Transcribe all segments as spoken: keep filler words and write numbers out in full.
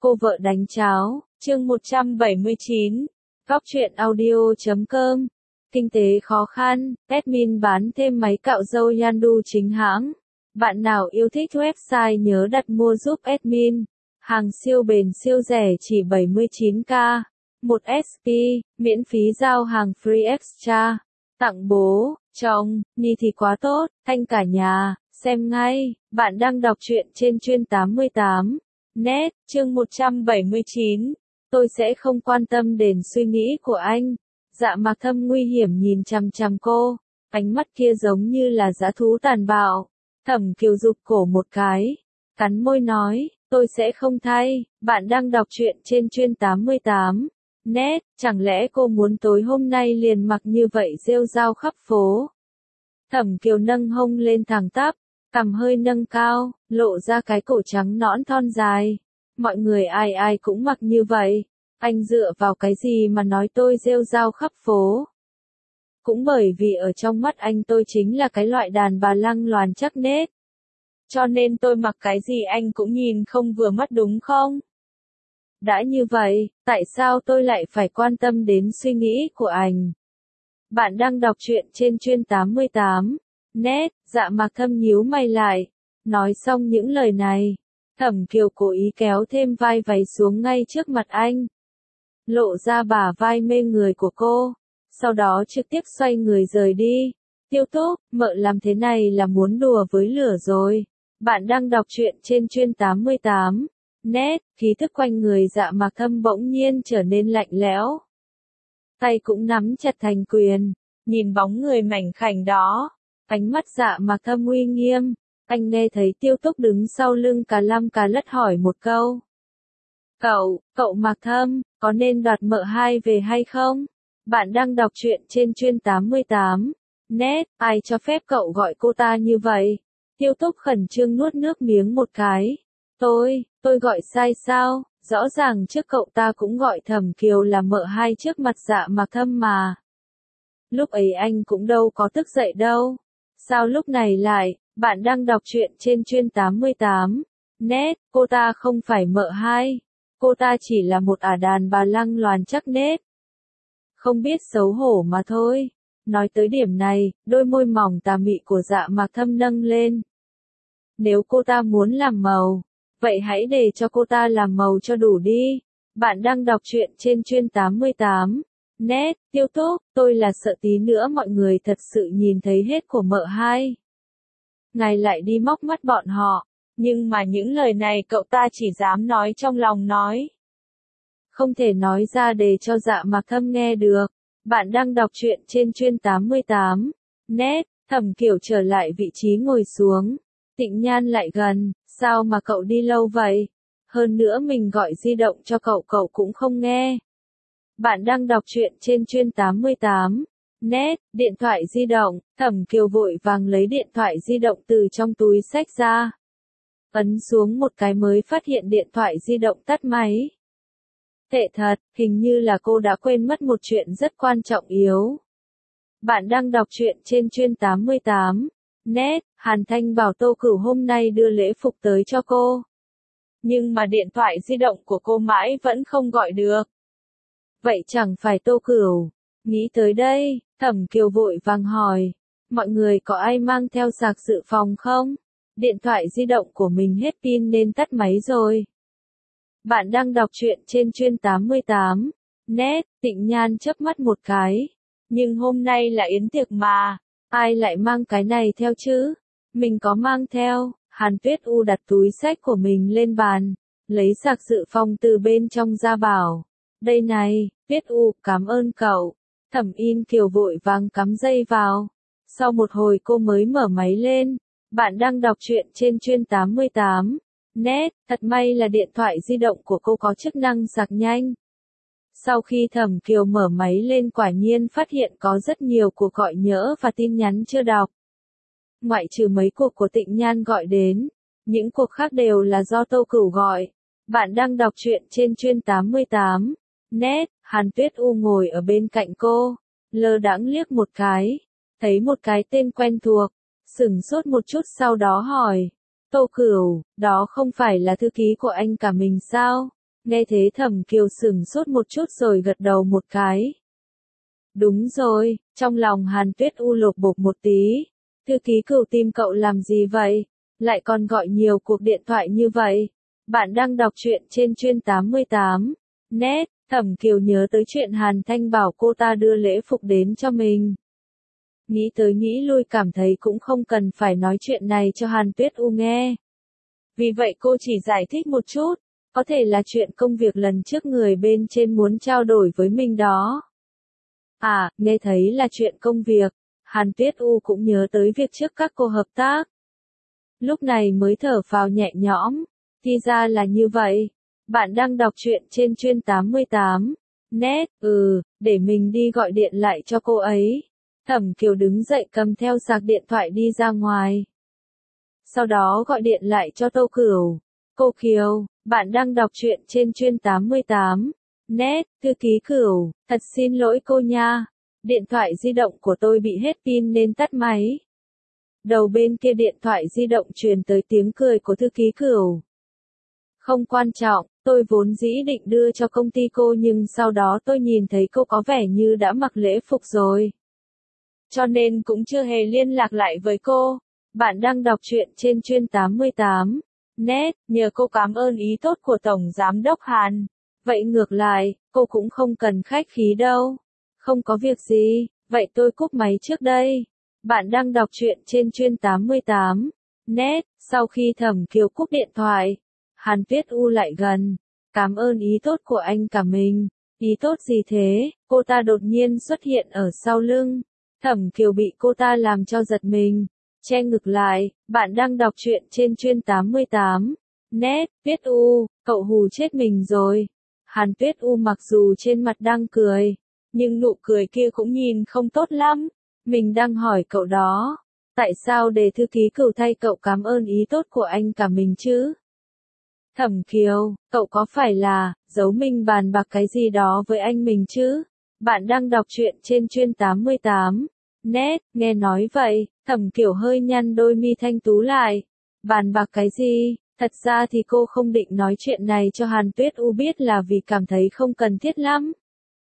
Cô vợ đánh cháo, chương một trăm bảy mươi chín, Góc truyện audio chấm com. Kinh tế khó khăn, admin bán thêm máy cạo râu Yandu chính hãng. Bạn nào yêu thích website nhớ đặt mua giúp admin. Hàng siêu bền siêu rẻ chỉ bảy mươi chín k. một ét pê, miễn phí giao hàng free extra. Tặng bố, chồng, Nhi thì quá tốt, thanh cả nhà, xem ngay. Bạn đang đọc truyện trên chuyên tám mươi tám. Net, chương một trăm bảy mươi chín. Tôi sẽ không quan tâm đến suy nghĩ của anh. Dạ Mạc Thâm nguy hiểm nhìn chằm chằm cô, ánh mắt kia giống như là dã thú tàn bạo. Thẩm Kiều rụt cổ một cái, cắn môi nói, tôi sẽ không thay. Bạn đang đọc truyện trên chuyên tám mươi tám. Net, chẳng lẽ cô muốn tối hôm nay liền mặc như vậy rêu rao khắp phố? Thẩm Kiều nâng hông lên thẳng tắp, cằm hơi nâng cao, lộ ra cái cổ trắng nõn thon dài. Mọi người ai ai cũng mặc như vậy. Anh dựa vào cái gì mà nói tôi rêu rao khắp phố? Cũng bởi vì ở trong mắt anh tôi chính là cái loại đàn bà lăng loàn chắc nết. Cho nên tôi mặc cái gì anh cũng nhìn không vừa mắt đúng không? Đã như vậy, tại sao tôi lại phải quan tâm đến suy nghĩ của anh? Bạn đang đọc truyện trên chuyên tám mươi tám. Net, Dạ Mạc Thâm nhíu mày lại. Nói xong những lời này, Thẩm Kiều cố ý kéo thêm vai váy xuống ngay trước mặt anh. Lộ ra bả vai mê người của cô. Sau đó trực tiếp xoay người rời đi. Tiêu Túc, mợ làm thế này là muốn đùa với lửa rồi. Bạn đang đọc truyện trên chuyên tám mươi tám. Net, khí thức quanh người Dạ Mạc Thâm bỗng nhiên trở nên lạnh lẽo. Tay cũng nắm chặt thành quyền. Nhìn bóng người mảnh khảnh đó. Ánh mắt Dạ Mạc Thâm uy nghiêm. Anh nghe thấy Tiêu Túc đứng sau lưng cà lăm cà lất hỏi một câu. Cậu, cậu Mạc Thâm, có nên đoạt mợ hai về hay không? Bạn đang đọc truyện trên chuyên tám mươi tám. Net, ai cho phép cậu gọi cô ta như vậy? Tiêu Túc khẩn trương nuốt nước miếng một cái. Tôi, tôi gọi sai sao? Rõ ràng trước cậu ta cũng gọi Thẩm Kiều là mợ hai trước mặt Dạ Mạc Thâm mà. Lúc ấy anh cũng đâu có tức giận đâu. Sao lúc này lại? Bạn đang đọc truyện trên chuyên tám mươi tám. Net, cô ta không phải mợ hai. Cô ta chỉ là một ả đàn bà lăng loàn chắc nết. Không biết xấu hổ mà thôi. Nói tới điểm này, đôi môi mỏng tà mị của Dạ Mạc Thâm nâng lên. Nếu cô ta muốn làm màu, vậy hãy để cho cô ta làm màu cho đủ đi. Bạn đang đọc truyện trên chuyên tám mươi tám. Net, Tiêu Túc, tôi là sợ tí nữa mọi người thật sự nhìn thấy hết của mợ hai. Ngài lại đi móc mắt bọn họ. Nhưng mà những lời này cậu ta chỉ dám nói trong lòng nói. Không thể nói ra để cho Dạ Mạc Thâm nghe được. Bạn đang đọc truyện trên chuyên tám mươi tám. Net, Thẩm Kiều trở lại vị trí ngồi xuống. Tịnh Nhan lại gần, sao mà cậu đi lâu vậy? Hơn nữa mình gọi di động cho cậu cậu cũng không nghe. Bạn đang đọc truyện trên chuyên tám mươi tám. Net, điện thoại di động, Thẩm Kiều vội vàng lấy điện thoại di động từ trong túi xách ra. Ấn xuống một cái mới phát hiện điện thoại di động tắt máy. Tệ thật, hình như là cô đã quên mất một chuyện rất quan trọng yếu. Bạn đang đọc truyện trên chuyên tám mươi tám. Net, Hàn Thanh bảo Tô Cửu hôm nay đưa lễ phục tới cho cô. Nhưng mà điện thoại di động của cô mãi vẫn không gọi được. Vậy chẳng phải Tô Cửu. Nghĩ tới đây, Thẩm Kiều vội vàng hỏi. Mọi người có ai mang theo sạc dự phòng không? Điện thoại di động của mình hết pin nên tắt máy rồi. Bạn đang đọc truyện trên chuyên tám mươi tám. Net, Tịnh Nhan chớp mắt một cái. Nhưng hôm nay là yến tiệc mà. Ai lại mang cái này theo chứ? Mình có mang theo. Hàn Tuyết U đặt túi xách của mình lên bàn. Lấy sạc dự phòng từ bên trong ra bảo. Đây này, Tuyết U, cảm ơn cậu. Thẩm In Kiều vội vàng cắm dây vào. Sau một hồi cô mới mở máy lên. Bạn đang đọc truyện trên chuyên tám mươi tám. Net, thật may là điện thoại di động của cô có chức năng sạc nhanh. Sau khi Thẩm Kiều mở máy lên quả nhiên phát hiện có rất nhiều cuộc gọi nhỡ và tin nhắn chưa đọc. Ngoại trừ mấy cuộc của Tịnh Nhan gọi đến, những cuộc khác đều là do Tô Cửu gọi. Bạn đang đọc truyện trên chuyên tám mươi tám. Net, Hàn Tuyết U ngồi ở bên cạnh cô, lơ đãng liếc một cái, thấy một cái tên quen thuộc, sửng sốt một chút sau đó hỏi. Tô Cửu, đó không phải là thư ký của anh cả mình sao? Nghe thế Thẩm Kiều sửng sốt một chút rồi gật đầu một cái. Đúng rồi, trong lòng Hàn Tuyết U lột bột một tí. Thư ký Cửu tìm cậu làm gì vậy? Lại còn gọi nhiều cuộc điện thoại như vậy. Bạn đang đọc truyện trên chuyên tám mươi tám. Net, Thẩm Kiều nhớ tới chuyện Hàn Thanh bảo cô ta đưa lễ phục đến cho mình. Nghĩ tới nghĩ lui cảm thấy cũng không cần phải nói chuyện này cho Hàn Tuyết U nghe. Vì vậy cô chỉ giải thích một chút, có thể là chuyện công việc lần trước người bên trên muốn trao đổi với mình đó. À, nghe thấy là chuyện công việc, Hàn Tuyết U cũng nhớ tới việc trước các cô hợp tác. Lúc này mới thở phào nhẹ nhõm, thì ra là như vậy. Bạn đang đọc truyện trên chuyên tám mươi tám. Net, ừ, để mình đi gọi điện lại cho cô ấy. Thẩm Kiều đứng dậy cầm theo sạc điện thoại đi ra ngoài. Sau đó gọi điện lại cho Tô Cửu. Cô Kiều, bạn đang đọc truyện trên chuyên tám mươi tám. Net, thư ký Cửu, thật xin lỗi cô nha. Điện thoại di động của tôi bị hết pin nên tắt máy. Đầu bên kia điện thoại di động truyền tới tiếng cười của thư ký Cửu. Không quan trọng, tôi vốn dĩ định đưa cho công ty cô nhưng sau đó tôi nhìn thấy cô có vẻ như đã mặc lễ phục rồi. Cho nên cũng chưa hề liên lạc lại với cô. Bạn đang đọc truyện trên chuyên tám mươi tám. Net, nhờ cô cảm ơn ý tốt của Tổng Giám đốc Hàn. Vậy ngược lại, cô cũng không cần khách khí đâu. Không có việc gì, vậy tôi cúp máy trước đây. Bạn đang đọc truyện trên chuyên tám mươi tám. Net, sau khi Thẩm Kiều cúp điện thoại, Hàn Tuyết U lại gần. Cảm ơn ý tốt của anh cả mình. Ý tốt gì thế? Cô ta đột nhiên xuất hiện ở sau lưng. Thẩm Kiều bị cô ta làm cho giật mình. Che ngực lại, bạn đang đọc truyện trên chuyên tám mươi tám. Net, Tuyết U, cậu hù chết mình rồi. Hàn Tuyết U mặc dù trên mặt đang cười, nhưng nụ cười kia cũng nhìn không tốt lắm. Mình đang hỏi cậu đó, tại sao để thư ký Cửu thay cậu cảm ơn ý tốt của anh cả mình chứ? Thẩm Kiều, cậu có phải là giấu mình bàn bạc cái gì đó với anh mình chứ? Bạn đang đọc truyện trên chuyên tám mươi tám. Net, nghe nói vậy, Thẩm Kiều hơi nhăn đôi mi thanh tú lại. Bàn bạc cái gì? Thật ra thì cô không định nói chuyện này cho Hàn Tuyết U biết là vì cảm thấy không cần thiết lắm.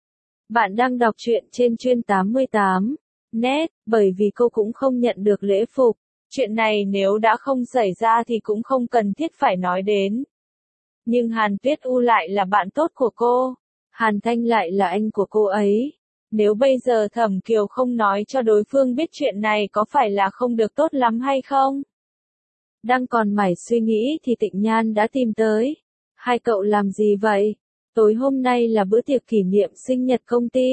Bạn đang đọc truyện trên chuyên tám mươi tám. Net, bởi vì cô cũng không nhận được lễ phục. Chuyện này nếu đã không xảy ra thì cũng không cần thiết phải nói đến. Nhưng Hàn Tuyết U lại là bạn tốt của cô. Hàn Thanh lại là anh của cô ấy. Nếu bây giờ Thẩm Kiều không nói cho đối phương biết chuyện này có phải là không được tốt lắm hay không? Đang còn mải suy nghĩ thì Tịnh Nhan đã tìm tới. Hai cậu làm gì vậy? Tối hôm nay là bữa tiệc kỷ niệm sinh nhật công ty.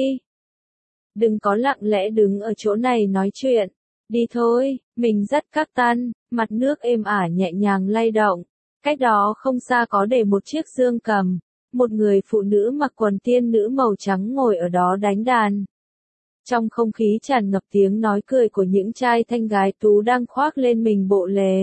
Đừng có lặng lẽ đứng ở chỗ này nói chuyện. Đi thôi, mình dắt các tan, mặt nước êm ả nhẹ nhàng lay động. Cách đó không xa có để một chiếc dương cầm. Một người phụ nữ mặc quần tiên nữ màu trắng ngồi ở đó đánh đàn. Trong không khí tràn ngập tiếng nói cười của những trai thanh gái tú đang khoác lên mình bộ lề.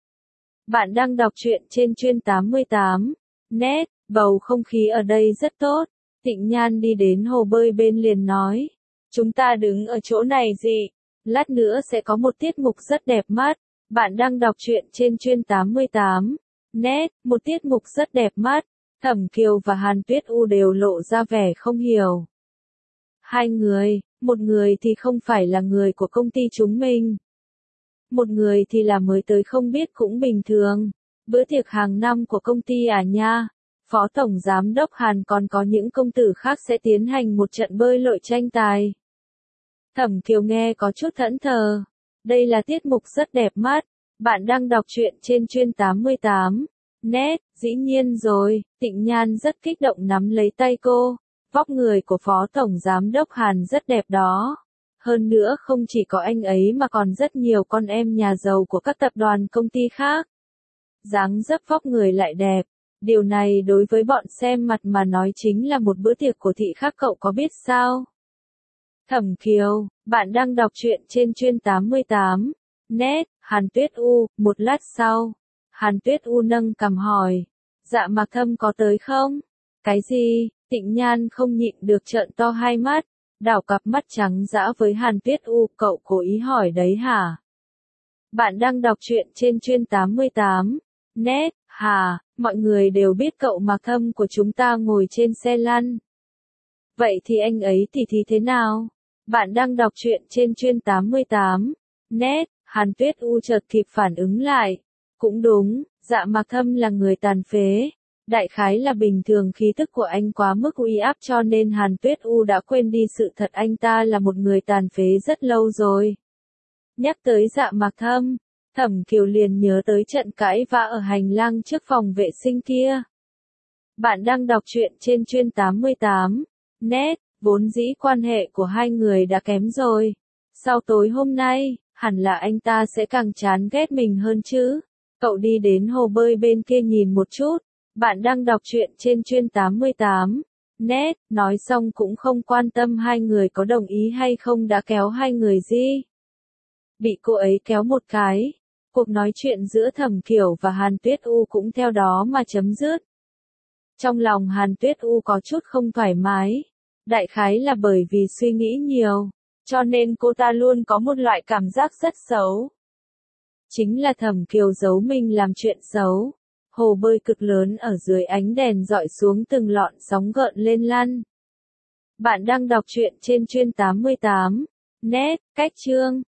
Bạn đang đọc truyện trên chuyên tám mươi tám. Net, bầu không khí ở đây rất tốt. Tịnh Nhan đi đến hồ bơi bên liền nói. Chúng ta đứng ở chỗ này gì? Lát nữa sẽ có một tiết mục rất đẹp mắt. Bạn đang đọc truyện trên chuyên tám mươi tám. Net, một tiết mục rất đẹp mắt. Thẩm Kiều và Hàn Tuyết U đều lộ ra vẻ không hiểu. Hai người, một người thì không phải là người của công ty chúng mình. Một người thì là mới tới không biết cũng bình thường. Bữa tiệc hàng năm của công ty à nha. Phó Tổng Giám đốc Hàn còn có những công tử khác sẽ tiến hành một trận bơi lội tranh tài. Thẩm Kiều nghe có chút thẫn thờ. Đây là tiết mục rất đẹp mắt. Bạn đang đọc truyện trên chuyên tám mươi tám. Net, dĩ nhiên rồi. Tịnh Nhan rất kích động nắm lấy tay cô. Vóc người của Phó Tổng Giám đốc Hàn rất đẹp đó. Hơn nữa không chỉ có anh ấy mà còn rất nhiều con em nhà giàu của các tập đoàn công ty khác. Dáng dấp vóc người lại đẹp. Điều này đối với bọn xem mặt mà nói chính là một bữa tiệc của thị khác, cậu có biết sao? Thẩm Kiều, bạn đang đọc truyện trên chuyên tám mươi tám. Net, Hàn Tuyết U, một lát sau. Hàn Tuyết U nâng cằm hỏi. Dạ Mạc Thâm có tới không? Cái gì? Tịnh Nhan không nhịn được trợn to hai mắt. Đảo cặp mắt trắng dã với Hàn Tuyết U, cậu cố ý hỏi đấy hả? Bạn đang đọc truyện trên chuyên tám mươi tám. Net, hà, Mọi người đều biết cậu Mạc Thâm của chúng ta ngồi trên xe lăn. Vậy thì anh ấy thì thì thế nào? Bạn đang đọc truyện trên chuyên tám mươi tám. Net, Hàn Tuyết U chợt kịp phản ứng lại. Cũng đúng, dạ Mạc Thâm là người tàn phế. Đại khái là bình thường khí tức của anh quá mức uy áp cho nên Hàn Tuyết U đã quên đi sự thật anh ta là một người tàn phế rất lâu rồi. Nhắc tới dạ Mạc Thâm, Thẩm Kiều liền nhớ tới trận cãi vã ở hành lang trước phòng vệ sinh kia. Bạn đang đọc truyện trên chuyên tám mươi tám. Net, vốn dĩ quan hệ của hai người đã kém rồi. Sau tối hôm nay, hẳn là anh ta sẽ càng chán ghét mình hơn chứ. Cậu đi đến hồ bơi bên kia nhìn một chút. Bạn đang đọc truyện trên chuyên tám mươi tám. Net, nói xong cũng không quan tâm hai người có đồng ý hay không đã kéo hai người gì. Bị cô ấy kéo một cái. Cuộc nói chuyện giữa Thẩm Kiều và Hàn Tuyết U cũng theo đó mà chấm dứt. Trong lòng Hàn Tuyết U có chút không thoải mái. Đại khái là bởi vì suy nghĩ nhiều. Cho nên cô ta luôn có một loại cảm giác rất xấu. Chính là Thẩm Kiều giấu mình làm chuyện xấu. Hồ bơi cực lớn ở dưới ánh đèn dọi xuống từng lọn sóng gợn lên lăn. Bạn đang đọc truyện trên chuyên tám mươi tám. Net, cách chương.